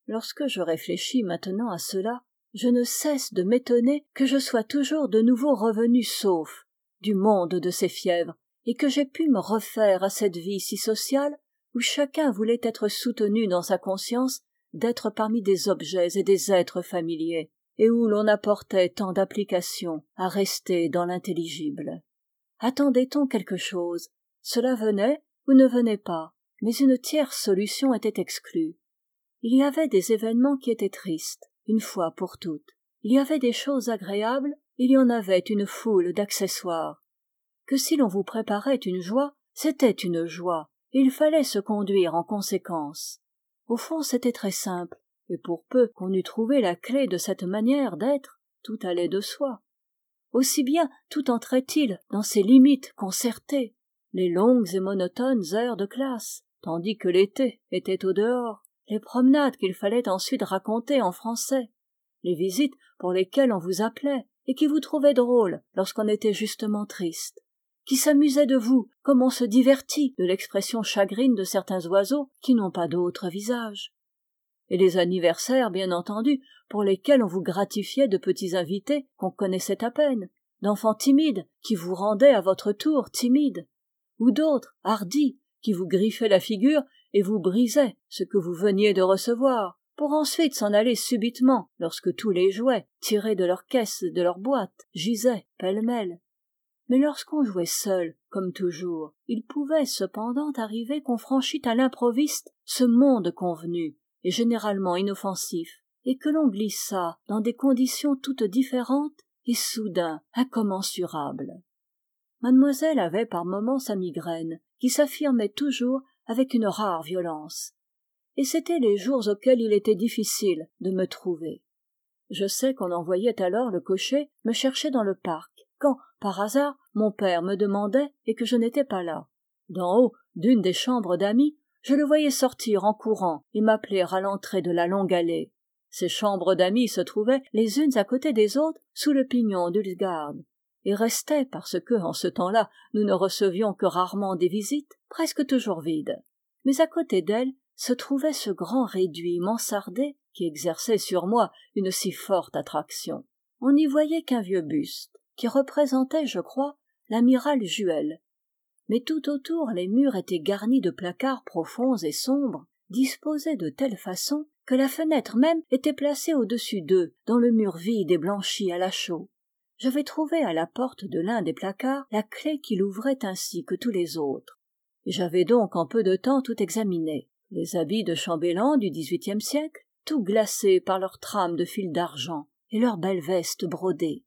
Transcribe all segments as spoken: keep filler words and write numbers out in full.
lorsque je réfléchis maintenant à cela, je ne cesse de m'étonner que je sois toujours de nouveau revenu sauf du monde de ces fièvres, et que j'aie pu me refaire à cette vie si sociale où chacun voulait être soutenu dans sa conscience d'être parmi des objets et des êtres familiers, et où l'on apportait tant d'application à rester dans l'intelligible. Attendait-on quelque chose? Cela venait ou ne venait pas, mais une tierce solution était exclue. Il y avait des événements qui étaient tristes, une fois pour toutes. Il y avait des choses agréables, il y en avait une foule d'accessoires. Que si l'on vous préparait une joie, c'était une joie, et il fallait se conduire en conséquence. Au fond, c'était très simple, et pour peu qu'on eût trouvé la clé de cette manière d'être, tout allait de soi. Aussi bien tout entrait-il dans ces limites concertées, les longues et monotones heures de classe, tandis que l'été était au dehors, les promenades qu'il fallait ensuite raconter en français, les visites pour lesquelles on vous appelait et qui vous trouvaient drôles lorsqu'on était justement triste, qui s'amusaient de vous comme on se divertit de l'expression chagrine de certains oiseaux qui n'ont pas d'autre visage. Et les anniversaires, bien entendu, pour lesquels on vous gratifiait de petits invités qu'on connaissait à peine, d'enfants timides qui vous rendaient à votre tour timides, ou d'autres, hardis, qui vous griffaient la figure et vous brisaient ce que vous veniez de recevoir, pour ensuite s'en aller subitement lorsque tous les jouets, tirés de leurs caisses et de leurs boîtes, gisaient pêle-mêle. Mais lorsqu'on jouait seul, comme toujours, il pouvait cependant arriver qu'on franchît à l'improviste ce monde convenu, et généralement inoffensif, et que l'on glissât dans des conditions toutes différentes et soudain incommensurables. Mademoiselle avait par moments sa migraine, qui s'affirmait toujours avec une rare violence, et c'étaient les jours auxquels il était difficile de me trouver. Je sais qu'on envoyait alors le cocher me chercher dans le parc, quand, par hasard, mon père me demandait et que je n'étais pas là. D'en haut d'une des chambres d'amis, je le voyais sortir en courant et m'appeler à l'entrée de la longue allée. Ces chambres d'amis se trouvaient les unes à côté des autres sous le pignon d'Ulsgaard, et restaient, parce que, en ce temps-là, nous ne recevions que rarement des visites, presque toujours vides. Mais à côté d'elles se trouvait ce grand réduit mansardé qui exerçait sur moi une si forte attraction. On n'y voyait qu'un vieux buste, qui représentait, je crois, l'amiral Juel. Mais tout autour les murs étaient garnis de placards profonds et sombres, disposés de telle façon que la fenêtre même était placée au-dessus d'eux, dans le mur vide et blanchi à la chaux. J'avais trouvé à la porte de l'un des placards la clé qui l'ouvrait ainsi que tous les autres. Et j'avais donc en peu de temps tout examiné. Les habits de chambellan du dix-huitième siècle, tout glacés par leurs trames de fil d'argent et leurs belles vestes brodées.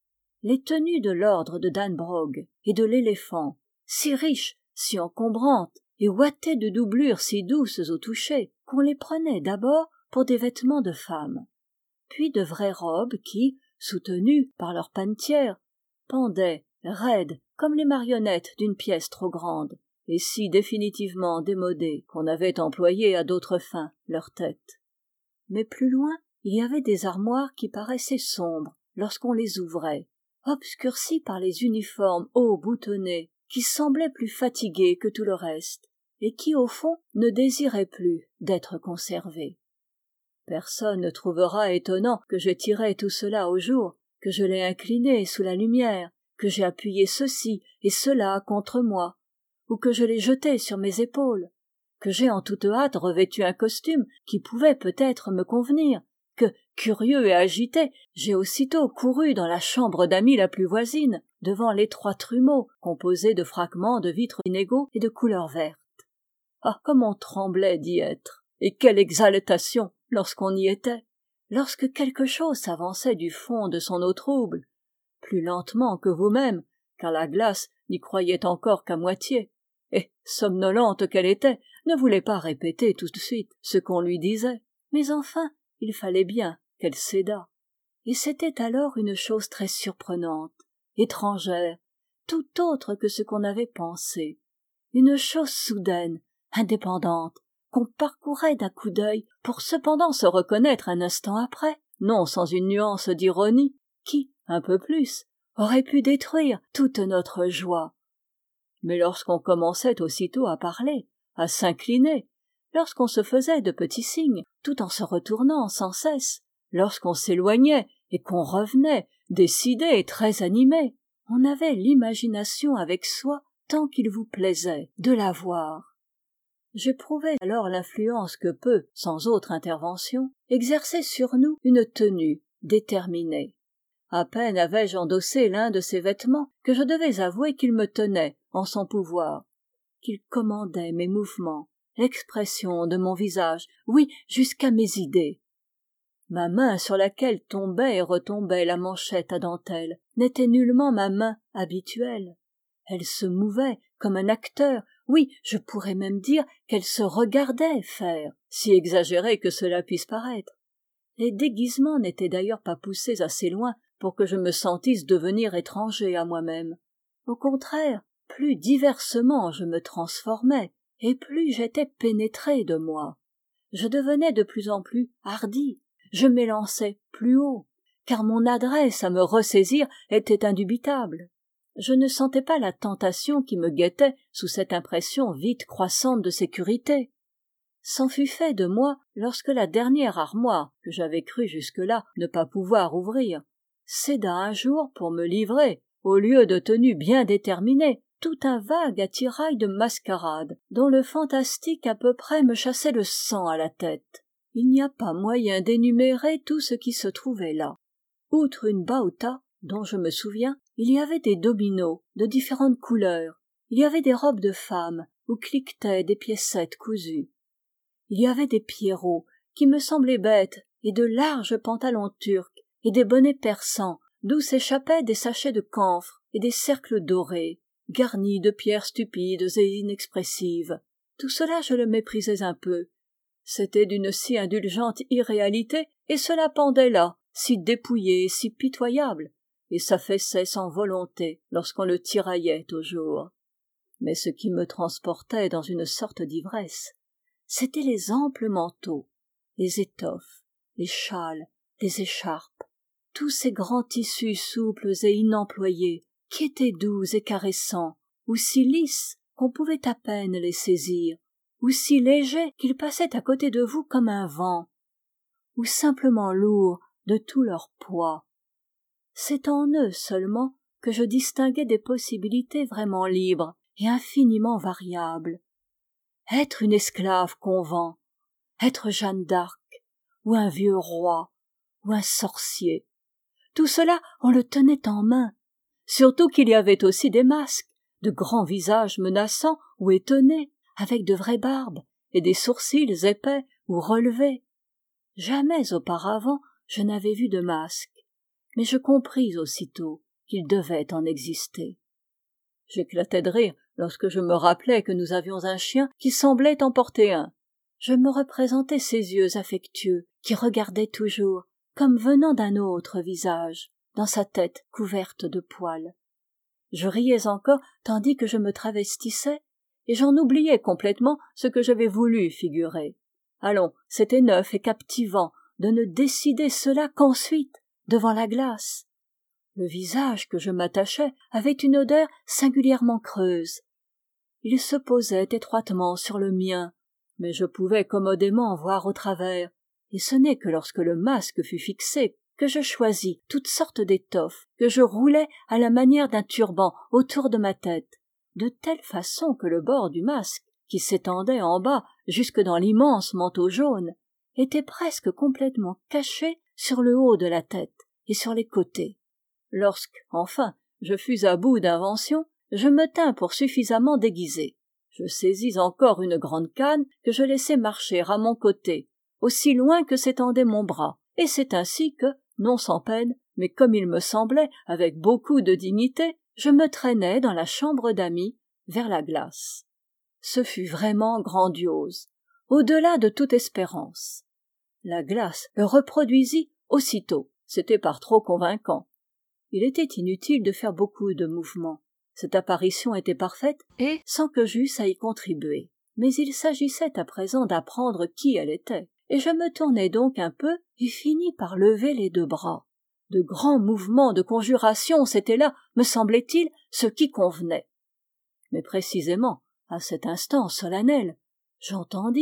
Les tenues de l'ordre de Dannebrog et de l'éléphant, si riches, si encombrantes, et ouatées de doublures si douces au toucher, qu'on les prenait d'abord pour des vêtements de femmes. Puis de vraies robes qui, soutenues par leurs panetières, pendaient, raides, comme les marionnettes d'une pièce trop grande, et si définitivement démodées qu'on avait employé à d'autres fins leurs têtes. Mais plus loin, il y avait des armoires qui paraissaient sombres lorsqu'on les ouvrait, obscurcies par les uniformes hauts boutonnés, qui semblaient plus fatigués que tout le reste, et qui, au fond, ne désiraient plus d'être conservés. Personne ne trouvera étonnant que j'aie tiré tout cela au jour, que je l'ai incliné sous la lumière, que j'ai appuyé ceci et cela contre moi, ou que je l'ai jeté sur mes épaules, que j'ai en toute hâte revêtu un costume qui pouvait peut-être me convenir, que, curieux et agité, j'ai aussitôt couru dans la chambre d'amis la plus voisine, devant l'étroit trumeau composé de fragments de vitres inégaux et de couleur verte. Ah, comme on tremblait d'y être, et quelle exaltation lorsqu'on y était, lorsque quelque chose s'avançait du fond de son eau trouble, plus lentement que vous-même, car la glace n'y croyait encore qu'à moitié, et, somnolente qu'elle était, ne voulait pas répéter tout de suite ce qu'on lui disait. Mais enfin, il fallait bien qu'elle cédât. Et c'était alors une chose très surprenante, étrangère, tout autre que ce qu'on avait pensé, une chose soudaine, indépendante, qu'on parcourait d'un coup d'œil pour cependant se reconnaître un instant après, non sans une nuance d'ironie, qui, un peu plus, aurait pu détruire toute notre joie. Mais lorsqu'on commençait aussitôt à parler, à s'incliner, lorsqu'on se faisait de petits signes, tout en se retournant sans cesse, lorsqu'on s'éloignait et qu'on revenait, décidé et très animé, on avait l'imagination avec soi tant qu'il vous plaisait de la voir. J'éprouvais alors l'influence que peut, sans autre intervention, exercer sur nous une tenue déterminée. À peine avais-je endossé l'un de ces vêtements que je devais avouer qu'il me tenait en son pouvoir, qu'il commandait mes mouvements, l'expression de mon visage, oui, jusqu'à mes idées. Ma main sur laquelle tombait et retombait la manchette à dentelle n'était nullement ma main habituelle. Elle se mouvait comme un acteur, oui, je pourrais même dire qu'elle se regardait faire, si exagéré que cela puisse paraître. Les déguisements n'étaient d'ailleurs pas poussés assez loin pour que je me sentisse devenir étranger à moi-même. Au contraire, plus diversement je me transformais, et plus j'étais pénétré de moi. Je devenais de plus en plus hardi, je m'élançais plus haut, car mon adresse à me ressaisir était indubitable. Je ne sentais pas la tentation qui me guettait sous cette impression vite croissante de sécurité. C'en fut fait de moi lorsque la dernière armoire, que j'avais cru jusque-là ne pas pouvoir ouvrir, céda un jour pour me livrer, au lieu de tenue bien déterminée, tout un vague attirail de mascarade, dont le fantastique à peu près me chassait le sang à la tête. Il n'y a pas moyen d'énumérer tout ce qui se trouvait là. Outre une bauta, dont je me souviens, il y avait des dominos de différentes couleurs, il y avait des robes de femmes où cliquetaient des piécettes cousues. Il y avait des pierrots qui me semblaient bêtes et de larges pantalons turcs et des bonnets persans d'où s'échappaient des sachets de camphre et des cercles dorés, garnis de pierres stupides et inexpressives. Tout cela je le méprisais un peu. C'était d'une si indulgente irréalité et cela pendait là, si dépouillé et si pitoyable, et s'affaissait sans volonté lorsqu'on le tiraillait au jour. Mais ce qui me transportait dans une sorte d'ivresse, c'étaient les amples manteaux, les étoffes, les châles, les écharpes, tous ces grands tissus souples et inemployés, qui étaient doux et caressants, ou si lisses qu'on pouvait à peine les saisir, ou si légers qu'ils passaient à côté de vous comme un vent, ou simplement lourds de tout leur poids. C'est en eux seulement que je distinguais des possibilités vraiment libres et infiniment variables. Être une esclave qu'on vend, être Jeanne d'Arc, ou un vieux roi, ou un sorcier. Tout cela, on le tenait en main, surtout qu'il y avait aussi des masques, de grands visages menaçants ou étonnés, avec de vraies barbes et des sourcils épais ou relevés. Jamais auparavant je n'avais vu de masque, mais je compris aussitôt qu'il devait en exister. J'éclatais de rire lorsque je me rappelais que nous avions un chien qui semblait en porter un. Je me représentais ses yeux affectueux qui regardaient toujours, comme venant d'un autre visage, dans sa tête couverte de poils. Je riais encore tandis que je me travestissais, et j'en oubliais complètement ce que j'avais voulu figurer. Allons, c'était neuf et captivant de ne décider cela qu'ensuite, devant la glace. Le visage que je m'attachais avait une odeur singulièrement creuse. Il se posait étroitement sur le mien, mais je pouvais commodément voir au travers, et ce n'est que lorsque le masque fut fixé que je choisis toutes sortes d'étoffes que je roulai à la manière d'un turban autour de ma tête, de telle façon que le bord du masque, qui s'étendait en bas jusque dans l'immense manteau jaune, était presque complètement caché sur le haut de la tête et sur les côtés. Lorsque, enfin, je fus à bout d'invention, je me tins pour suffisamment déguisé. Je saisis encore une grande canne que je laissai marcher à mon côté, aussi loin que s'étendait mon bras, et c'est ainsi que, non sans peine, mais comme il me semblait, avec beaucoup de dignité, je me traînai dans la chambre d'amis vers la glace. Ce fut vraiment grandiose, au-delà de toute espérance. La glace le reproduisit aussitôt, c'était par trop convaincant. Il était inutile de faire beaucoup de mouvements. Cette apparition était parfaite et sans que j'eusse à y contribuer. Mais il s'agissait à présent d'apprendre qui elle était, et je me tournai donc un peu et finis par lever les deux bras. De grands mouvements de conjuration, c'était là, me semblait-il, ce qui convenait. Mais précisément, à cet instant solennel, j'entendis,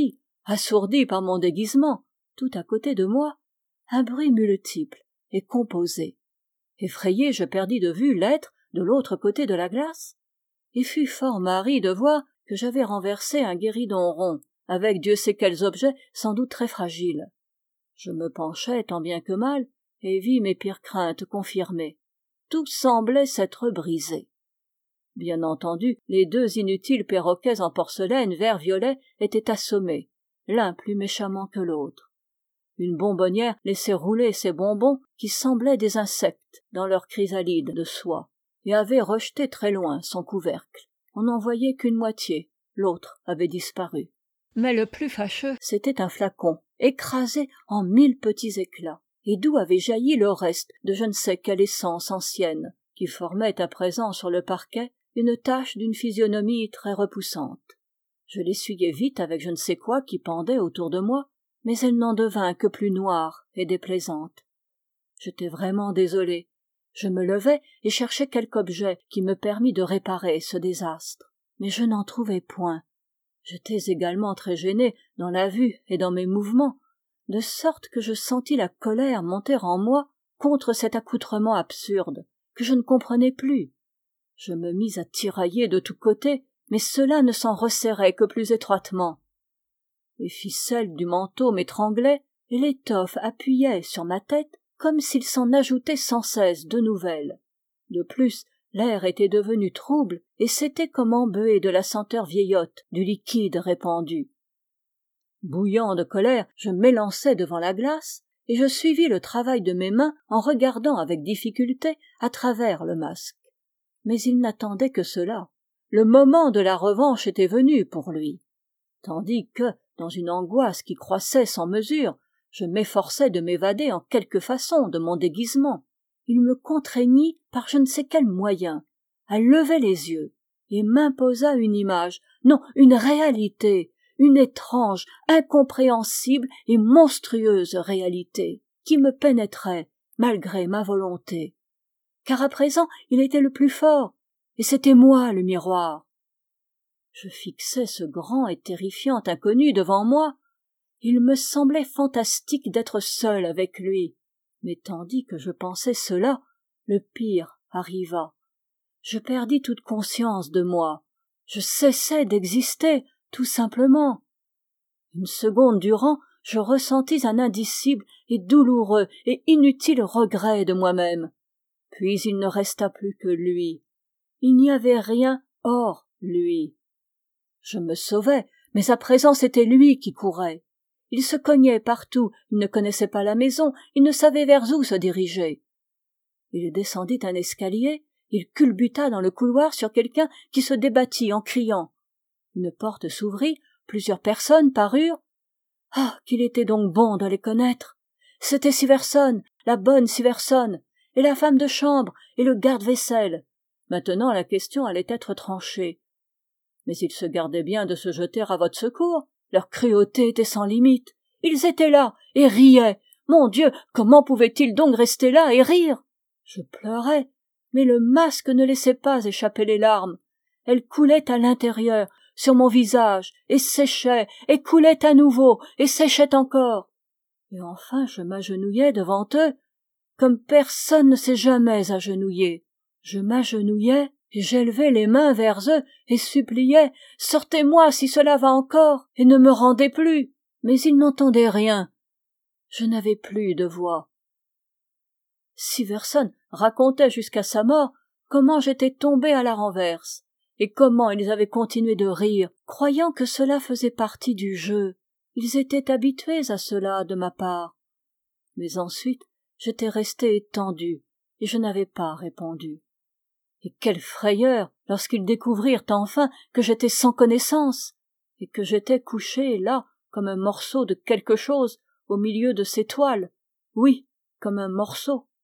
assourdi par mon déguisement, tout à côté de moi, un bruit multiple et composé. Effrayé, je perdis de vue l'être de l'autre côté de la glace, et fus fort marri de voir que j'avais renversé un guéridon rond, avec Dieu sait quels objets sans doute très fragiles. Je me penchai tant bien que mal, et vis mes pires craintes confirmées. Tout semblait s'être brisé. Bien entendu, les deux inutiles perroquets en porcelaine vert violet étaient assommés, l'un plus méchamment que l'autre. Une bonbonnière laissait rouler ses bonbons qui semblaient des insectes dans leur chrysalide de soie, et avait rejeté très loin son couvercle. On n'en voyait qu'une moitié, l'autre avait disparu. Mais le plus fâcheux, c'était un flacon, écrasé en mille petits éclats, et d'où avait jailli le reste de je ne sais quelle essence ancienne, qui formait à présent sur le parquet une tache d'une physionomie très repoussante. Je l'essuyai vite avec je ne sais quoi qui pendait autour de moi, mais elle n'en devint que plus noire et déplaisante. J'étais vraiment désolé. Je me levai et cherchai quelque objet qui me permît de réparer ce désastre. Mais je n'en trouvai point. J'étais également très gêné dans la vue et dans mes mouvements, de sorte que je sentis la colère monter en moi contre cet accoutrement absurde, que je ne comprenais plus. Je me mis à tirailler de tous côtés, mais cela ne s'en resserrait que plus étroitement. Les ficelles du manteau m'étranglaient, et l'étoffe appuyait sur ma tête comme s'il s'en ajoutait sans cesse de nouvelles. De plus, l'air était devenu trouble, et c'était comme embué de la senteur vieillotte du liquide répandu. Bouillant de colère, je m'élançai devant la glace, et je suivis le travail de mes mains en regardant avec difficulté à travers le masque. Mais il n'attendait que cela. Le moment de la revanche était venu pour lui. Tandis que, dans une angoisse qui croissait sans mesure, je m'efforçais de m'évader en quelque façon de mon déguisement, il me contraignit par je ne sais quel moyen à lever les yeux et m'imposa une image, non, une réalité, une étrange, incompréhensible et monstrueuse réalité, qui me pénétrait malgré ma volonté. Car à présent il était le plus fort, et c'était moi le miroir. Je fixais ce grand et terrifiant inconnu devant moi. Il me semblait fantastique d'être seul avec lui. Mais tandis que je pensais cela, le pire arriva. Je perdis toute conscience de moi. Je cessai d'exister, tout simplement. Une seconde durant, je ressentis un indicible et douloureux et inutile regret de moi-même. Puis il ne resta plus que lui. Il n'y avait rien hors lui. Je me sauvais, mais à présent c'était lui qui courait. Il se cognait partout, il ne connaissait pas la maison, il ne savait vers où se diriger. Il descendit un escalier, il culbuta dans le couloir sur quelqu'un qui se débattit en criant. Une porte s'ouvrit, plusieurs personnes parurent. Ah, qu'il était donc bon de les connaître! C'était Siverson, la bonne Siverson, et la femme de chambre, et le garde-vaisselle. Maintenant la question allait être tranchée. Mais ils se gardaient bien de se jeter à votre secours. Leur cruauté était sans limite. Ils étaient là et riaient. Mon Dieu, comment pouvaient-ils donc rester là et rire? Je pleurais, mais le masque ne laissait pas échapper les larmes. Elles coulaient à l'intérieur, sur mon visage, et séchaient, et coulaient à nouveau, et séchaient encore. Et enfin je m'agenouillai devant eux, comme personne ne s'est jamais agenouillé. Je m'agenouillai, et j'élevai les mains vers eux et suppliai « Sortez-moi si cela va encore, et ne me rendez plus !» Mais ils n'entendaient rien. Je n'avais plus de voix. Siverson racontait jusqu'à sa mort comment j'étais tombé à la renverse, et comment ils avaient continué de rire, croyant que cela faisait partie du jeu. Ils étaient habitués à cela de ma part. Mais ensuite, j'étais resté étendu, et je n'avais pas répondu. Et quelle frayeur lorsqu'ils découvrirent enfin que j'étais sans connaissance et que j'étais couché là comme un morceau de quelque chose au milieu de ces toiles. Oui, comme un morceau.